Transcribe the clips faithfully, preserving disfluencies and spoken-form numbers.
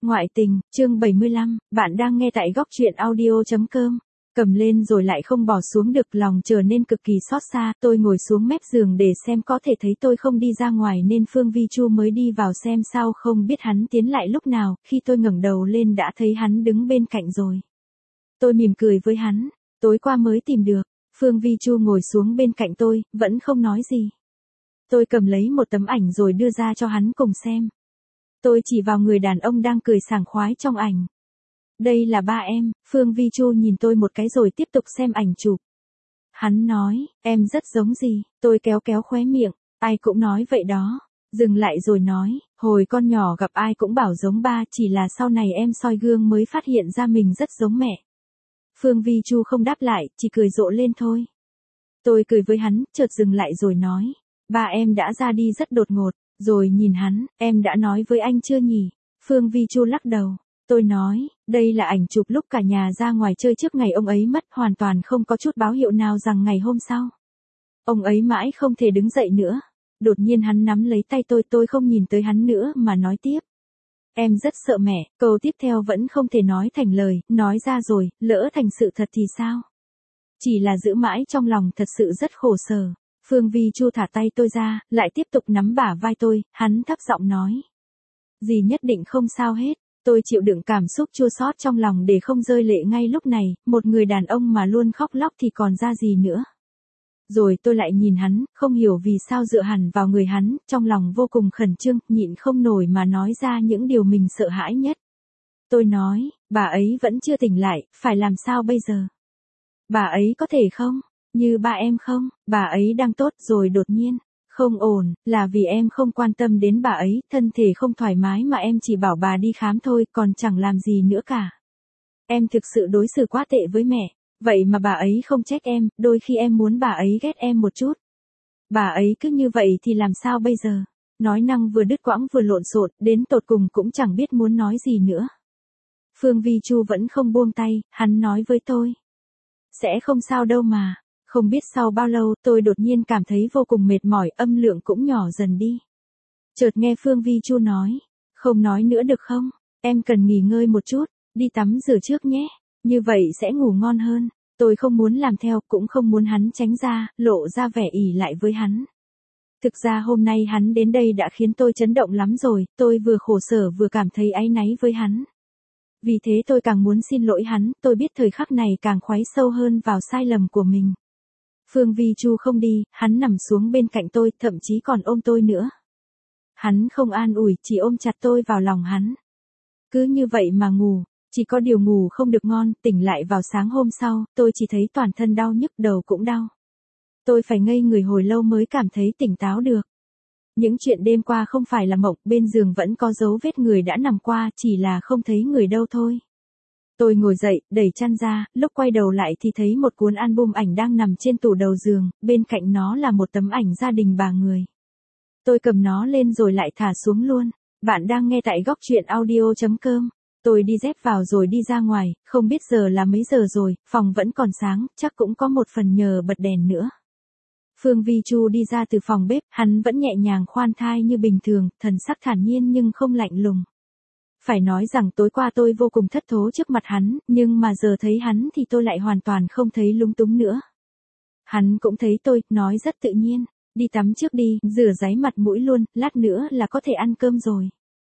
Ngoại tình, chương bảy mươi lăm, bạn đang nghe tại góc truyện audio chấm com. Cầm lên rồi lại không bỏ xuống được, lòng trở nên cực kỳ xót xa, tôi ngồi xuống mép giường để xem có thể thấy tôi không đi ra ngoài nên Phương Vi Chu mới đi vào xem sao, không biết hắn tiến lại lúc nào, khi tôi ngẩng đầu lên đã thấy hắn đứng bên cạnh rồi. Tôi mỉm cười với hắn, tối qua mới tìm được. Phương Vi Chu ngồi xuống bên cạnh tôi, vẫn không nói gì. Tôi cầm lấy một tấm ảnh rồi đưa ra cho hắn cùng xem. Tôi chỉ vào người đàn ông đang cười sảng khoái trong ảnh. Đây là ba em. Phương Vi Chu nhìn tôi một cái rồi tiếp tục xem ảnh chụp. Hắn nói, em rất giống gì. Tôi kéo kéo khóe miệng, ai cũng nói vậy đó. Dừng lại rồi nói, hồi con nhỏ gặp ai cũng bảo giống ba, chỉ là sau này em soi gương mới phát hiện ra mình rất giống mẹ. Phương Vi Chu không đáp lại, chỉ cười rộ lên thôi. Tôi cười với hắn, chợt dừng lại rồi nói, ba em đã ra đi rất đột ngột. Rồi nhìn hắn, em đã nói với anh chưa nhỉ? Phương Vi Chu lắc đầu. Tôi nói, đây là ảnh chụp lúc cả nhà ra ngoài chơi trước ngày ông ấy mất, hoàn toàn không có chút báo hiệu nào rằng ngày hôm sau. Ông ấy mãi không thể đứng dậy nữa. Đột nhiên hắn nắm lấy tay tôi, tôi không nhìn tới hắn nữa mà nói tiếp. Em rất sợ mẹ, câu tiếp theo vẫn không thể nói thành lời, nói ra rồi, lỡ thành sự thật thì sao? Chỉ là giữ mãi trong lòng, thật sự rất khổ sở. Phương Vi Chu thả tay tôi ra, lại tiếp tục nắm bả vai tôi, hắn thấp giọng nói. Dì nhất định không sao hết, tôi chịu đựng cảm xúc chua xót trong lòng để không rơi lệ ngay lúc này, một người đàn ông mà luôn khóc lóc thì còn ra gì nữa. Rồi tôi lại nhìn hắn, không hiểu vì sao dựa hẳn vào người hắn, trong lòng vô cùng khẩn trương, nhịn không nổi mà nói ra những điều mình sợ hãi nhất. Tôi nói, bà ấy vẫn chưa tỉnh lại, phải làm sao bây giờ? Bà ấy có thể không? Như ba em không, bà ấy đang tốt rồi đột nhiên, không ổn, là vì em không quan tâm đến bà ấy, thân thể không thoải mái mà em chỉ bảo bà đi khám thôi, còn chẳng làm gì nữa cả. Em thực sự đối xử quá tệ với mẹ, vậy mà bà ấy không trách em, đôi khi em muốn bà ấy ghét em một chút. Bà ấy cứ như vậy thì làm sao bây giờ? Nói năng vừa đứt quãng vừa lộn xộn, đến tột cùng cũng chẳng biết muốn nói gì nữa. Phương Vi Chu vẫn không buông tay, hắn nói với tôi. Sẽ không sao đâu mà. Không biết sau bao lâu tôi đột nhiên cảm thấy vô cùng mệt mỏi, âm lượng cũng nhỏ dần đi. Chợt nghe Phương Vi Chu nói, không nói nữa được không, em cần nghỉ ngơi một chút, đi tắm rửa trước nhé, như vậy sẽ ngủ ngon hơn. Tôi không muốn làm theo, cũng không muốn hắn tránh ra, lộ ra vẻ ỉ lại với hắn. Thực ra hôm nay hắn đến đây đã khiến tôi chấn động lắm rồi, tôi vừa khổ sở vừa cảm thấy áy náy với hắn. Vì thế tôi càng muốn xin lỗi hắn, tôi biết thời khắc này càng khoáy sâu hơn vào sai lầm của mình. Phương Vi Chu không đi, hắn nằm xuống bên cạnh tôi, thậm chí còn ôm tôi nữa. Hắn không an ủi, chỉ ôm chặt tôi vào lòng hắn. Cứ như vậy mà ngủ, chỉ có điều ngủ không được ngon, tỉnh lại vào sáng hôm sau, tôi chỉ thấy toàn thân đau nhức, đầu cũng đau. Tôi phải ngây người hồi lâu mới cảm thấy tỉnh táo được. Những chuyện đêm qua không phải là mộng, bên giường vẫn có dấu vết người đã nằm qua, chỉ là không thấy người đâu thôi. Tôi ngồi dậy, đẩy chăn ra, lúc quay đầu lại thì thấy một cuốn album ảnh đang nằm trên tủ đầu giường, bên cạnh nó là một tấm ảnh gia đình bà người. Tôi cầm nó lên rồi lại thả xuống luôn. Bạn đang nghe tại góc truyện audio chấm com. Tôi đi dép vào rồi đi ra ngoài, không biết giờ là mấy giờ rồi, phòng vẫn còn sáng, chắc cũng có một phần nhờ bật đèn nữa. Phương Vi Chu đi ra từ phòng bếp, hắn vẫn nhẹ nhàng khoan thai như bình thường, thần sắc thản nhiên nhưng không lạnh lùng. Phải nói rằng tối qua tôi vô cùng thất thố trước mặt hắn, nhưng mà giờ thấy hắn thì tôi lại hoàn toàn không thấy lúng túng nữa. Hắn cũng thấy tôi, nói rất tự nhiên, đi tắm trước đi, rửa ráy mặt mũi luôn, lát nữa là có thể ăn cơm rồi.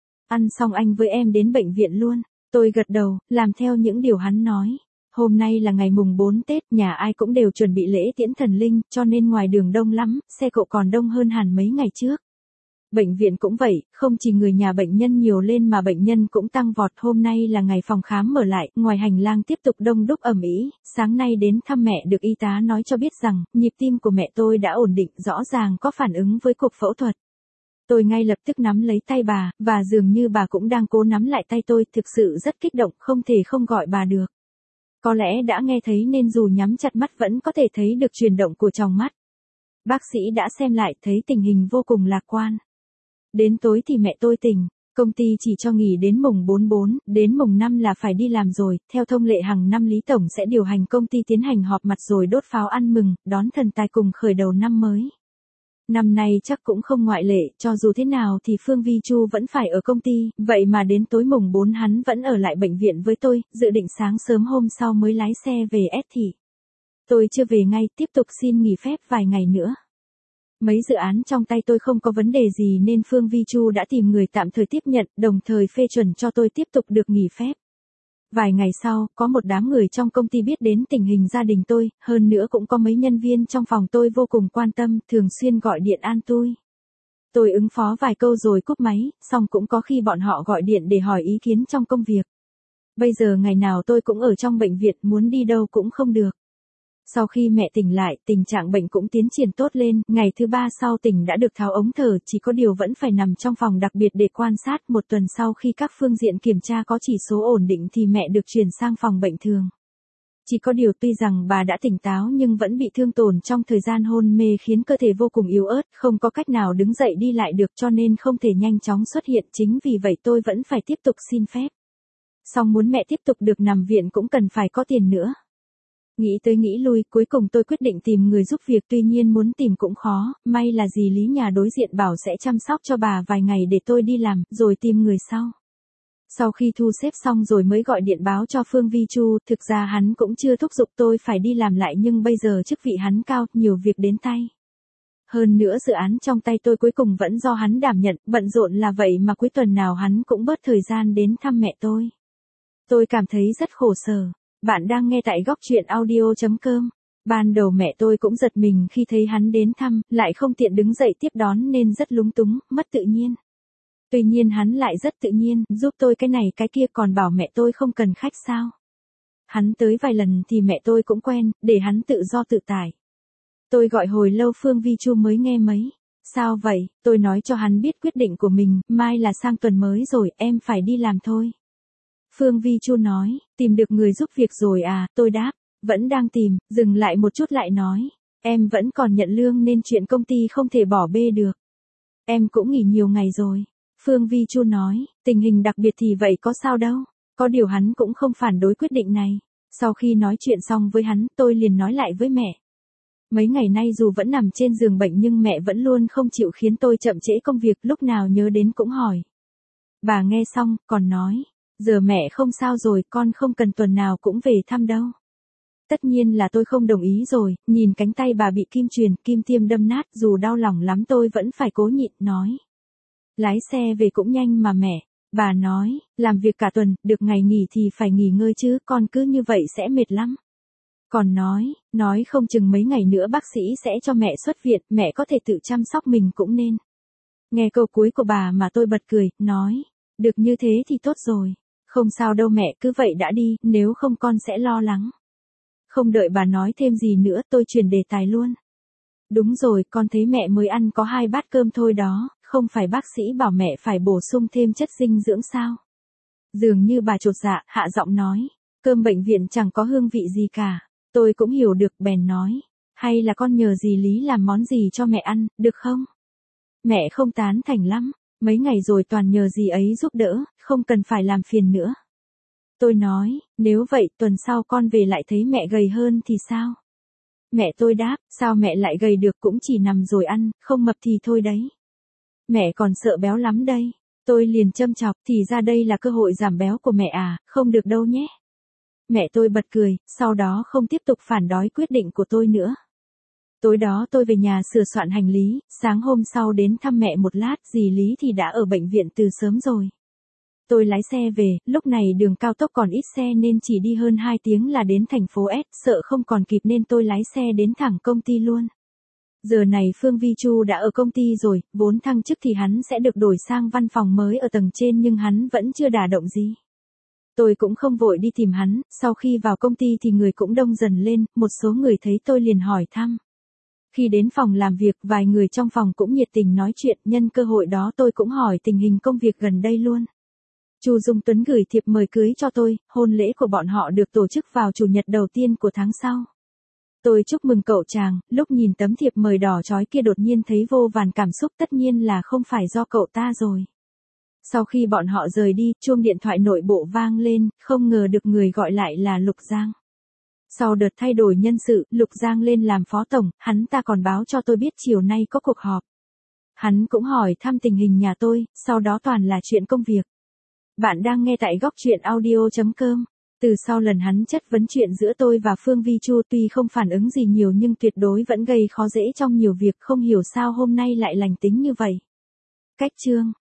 Ăn xong anh với em đến bệnh viện luôn. Tôi gật đầu, làm theo những điều hắn nói. Hôm nay là ngày mùng bốn Tết, nhà ai cũng đều chuẩn bị lễ tiễn thần linh, cho nên ngoài đường đông lắm, xe cộ còn đông hơn hẳn mấy ngày trước. Bệnh viện cũng vậy, không chỉ người nhà bệnh nhân nhiều lên mà bệnh nhân cũng tăng vọt. Hôm nay là ngày phòng khám mở lại, ngoài hành lang tiếp tục đông đúc ầm ĩ. Sáng nay đến thăm mẹ được y tá nói cho biết rằng, nhịp tim của mẹ tôi đã ổn định, rõ ràng có phản ứng với cuộc phẫu thuật. Tôi ngay lập tức nắm lấy tay bà, và dường như bà cũng đang cố nắm lại tay tôi, thực sự rất kích động, không thể không gọi bà được. Có lẽ đã nghe thấy nên dù nhắm chặt mắt vẫn có thể thấy được chuyển động của tròng mắt. Bác sĩ đã xem lại, thấy tình hình vô cùng lạc quan. Đến tối thì mẹ tôi tỉnh, công ty chỉ cho nghỉ đến mùng bốn bốn, đến mùng năm là phải đi làm rồi, theo thông lệ hàng năm Lý Tổng sẽ điều hành công ty tiến hành họp mặt rồi đốt pháo ăn mừng, đón thần tài cùng khởi đầu năm mới. Năm nay chắc cũng không ngoại lệ, cho dù thế nào thì Phương Vi Chu vẫn phải ở công ty, vậy mà đến tối mùng bốn hắn vẫn ở lại bệnh viện với tôi, dự định sáng sớm hôm sau mới lái xe về S thị. Tôi chưa về ngay, tiếp tục xin nghỉ phép vài ngày nữa. Mấy dự án trong tay tôi không có vấn đề gì nên Phương Vi Chu đã tìm người tạm thời tiếp nhận, đồng thời phê chuẩn cho tôi tiếp tục được nghỉ phép. Vài ngày sau, có một đám người trong công ty biết đến tình hình gia đình tôi, hơn nữa cũng có mấy nhân viên trong phòng tôi vô cùng quan tâm, thường xuyên gọi điện an tôi. Tôi ứng phó vài câu rồi cúp máy, xong cũng có khi bọn họ gọi điện để hỏi ý kiến trong công việc. Bây giờ ngày nào tôi cũng ở trong bệnh viện, muốn đi đâu cũng không được. Sau khi mẹ tỉnh lại, tình trạng bệnh cũng tiến triển tốt lên, ngày thứ ba sau tỉnh đã được tháo ống thở, chỉ có điều vẫn phải nằm trong phòng đặc biệt để quan sát. Một tuần sau khi các phương diện kiểm tra có chỉ số ổn định thì mẹ được chuyển sang phòng bệnh thường. Chỉ có điều tuy rằng bà đã tỉnh táo nhưng vẫn bị thương tổn trong thời gian hôn mê khiến cơ thể vô cùng yếu ớt, không có cách nào đứng dậy đi lại được cho nên không thể nhanh chóng xuất hiện, chính vì vậy tôi vẫn phải tiếp tục xin phép. Song muốn mẹ tiếp tục được nằm viện cũng cần phải có tiền nữa. Nghĩ tới nghĩ lui, cuối cùng tôi quyết định tìm người giúp việc, tuy nhiên muốn tìm cũng khó, may là dì Lý nhà đối diện bảo sẽ chăm sóc cho bà vài ngày để tôi đi làm, rồi tìm người sau. Sau khi thu xếp xong rồi mới gọi điện báo cho Phương Vi Chu, thực ra hắn cũng chưa thúc giục tôi phải đi làm lại nhưng bây giờ chức vị hắn cao, nhiều việc đến tay. Hơn nữa dự án trong tay tôi cuối cùng vẫn do hắn đảm nhận, bận rộn là vậy mà cuối tuần nào hắn cũng bớt thời gian đến thăm mẹ tôi. Tôi cảm thấy rất khổ sở. Bạn đang nghe tại góc truyện audio chấm com. Ban đầu mẹ tôi cũng giật mình khi thấy hắn đến thăm, lại không tiện đứng dậy tiếp đón nên rất lúng túng, mất tự nhiên. Tuy nhiên hắn lại rất tự nhiên, giúp tôi cái này cái kia còn bảo mẹ tôi không cần khách sao. Hắn tới vài lần thì mẹ tôi cũng quen, để hắn tự do tự tại. Tôi gọi hồi lâu Phương Vi Chu mới nghe mấy. Sao vậy, tôi nói cho hắn biết quyết định của mình, mai là sang tuần mới rồi, em phải đi làm thôi. Phương Vi Chu nói, tìm được người giúp việc rồi à, tôi đáp, vẫn đang tìm, dừng lại một chút lại nói, em vẫn còn nhận lương nên chuyện công ty không thể bỏ bê được. Em cũng nghỉ nhiều ngày rồi. Phương Vi Chu nói, tình hình đặc biệt thì vậy có sao đâu, có điều hắn cũng không phản đối quyết định này. Sau khi nói chuyện xong với hắn, tôi liền nói lại với mẹ. Mấy ngày nay dù vẫn nằm trên giường bệnh nhưng mẹ vẫn luôn không chịu khiến tôi chậm trễ công việc, lúc nào nhớ đến cũng hỏi. Bà nghe xong, còn nói. Giờ mẹ không sao rồi, con không cần tuần nào cũng về thăm đâu. Tất nhiên là tôi không đồng ý rồi, nhìn cánh tay bà bị kim chuyền, kim tiêm đâm nát, dù đau lòng lắm tôi vẫn phải cố nhịn, nói. Lái xe về cũng nhanh mà mẹ. Bà nói, làm việc cả tuần, được ngày nghỉ thì phải nghỉ ngơi chứ, con cứ như vậy sẽ mệt lắm. Còn nói, nói không chừng mấy ngày nữa bác sĩ sẽ cho mẹ xuất viện, mẹ có thể tự chăm sóc mình cũng nên. Nghe câu cuối của bà mà tôi bật cười, nói, được như thế thì tốt rồi. Không sao đâu mẹ, cứ vậy đã đi, nếu không con sẽ lo lắng. Không đợi bà nói thêm gì nữa, tôi chuyển đề tài luôn. Đúng rồi, con thấy mẹ mới ăn có hai bát cơm thôi đó, không phải bác sĩ bảo mẹ phải bổ sung thêm chất dinh dưỡng sao? Dường như bà chột dạ, hạ giọng nói, cơm bệnh viện chẳng có hương vị gì cả. Tôi cũng hiểu được, bèn nói, hay là con nhờ dì Lý làm món gì cho mẹ ăn, được không? Mẹ không tán thành lắm. Mấy ngày rồi toàn nhờ dì ấy giúp đỡ, không cần phải làm phiền nữa. Tôi nói, nếu vậy tuần sau con về lại thấy mẹ gầy hơn thì sao? Mẹ tôi đáp, sao mẹ lại gầy được, cũng chỉ nằm rồi ăn, không mập thì thôi đấy. Mẹ còn sợ béo lắm đây. Tôi liền châm chọc, thì ra đây là cơ hội giảm béo của mẹ à, không được đâu nhé. Mẹ tôi bật cười, sau đó không tiếp tục phản đối quyết định của tôi nữa. Tối đó tôi về nhà sửa soạn hành lý, sáng hôm sau đến thăm mẹ một lát, dì Lý thì đã ở bệnh viện từ sớm rồi. Tôi lái xe về, lúc này đường cao tốc còn ít xe nên chỉ đi hơn hai tiếng là đến thành phố S, sợ không còn kịp nên tôi lái xe đến thẳng công ty luôn. Giờ này Phương Vi Chu đã ở công ty rồi, vốn thăng chức thì hắn sẽ được đổi sang văn phòng mới ở tầng trên nhưng hắn vẫn chưa đả động gì. Tôi cũng không vội đi tìm hắn, sau khi vào công ty thì người cũng đông dần lên, một số người thấy tôi liền hỏi thăm. Khi đến phòng làm việc, vài người trong phòng cũng nhiệt tình nói chuyện, nhân cơ hội đó tôi cũng hỏi tình hình công việc gần đây luôn. Chu Dung Tuấn gửi thiệp mời cưới cho tôi, hôn lễ của bọn họ được tổ chức vào chủ nhật đầu tiên của tháng sau. Tôi chúc mừng cậu chàng, lúc nhìn tấm thiệp mời đỏ chói kia đột nhiên thấy vô vàn cảm xúc, tất nhiên là không phải do cậu ta rồi. Sau khi bọn họ rời đi, chuông điện thoại nội bộ vang lên, không ngờ được người gọi lại là Lục Giang. Sau đợt thay đổi nhân sự, Lục Giang lên làm phó tổng, hắn ta còn báo cho tôi biết chiều nay có cuộc họp. Hắn cũng hỏi thăm tình hình nhà tôi, sau đó toàn là chuyện công việc. Bạn đang nghe tại góc chuyện audio chấm com. Từ sau lần hắn chất vấn chuyện giữa tôi và Phương Vi Chu, tuy không phản ứng gì nhiều nhưng tuyệt đối vẫn gây khó dễ trong nhiều việc, không hiểu sao hôm nay lại lành tính như vậy. Cách chương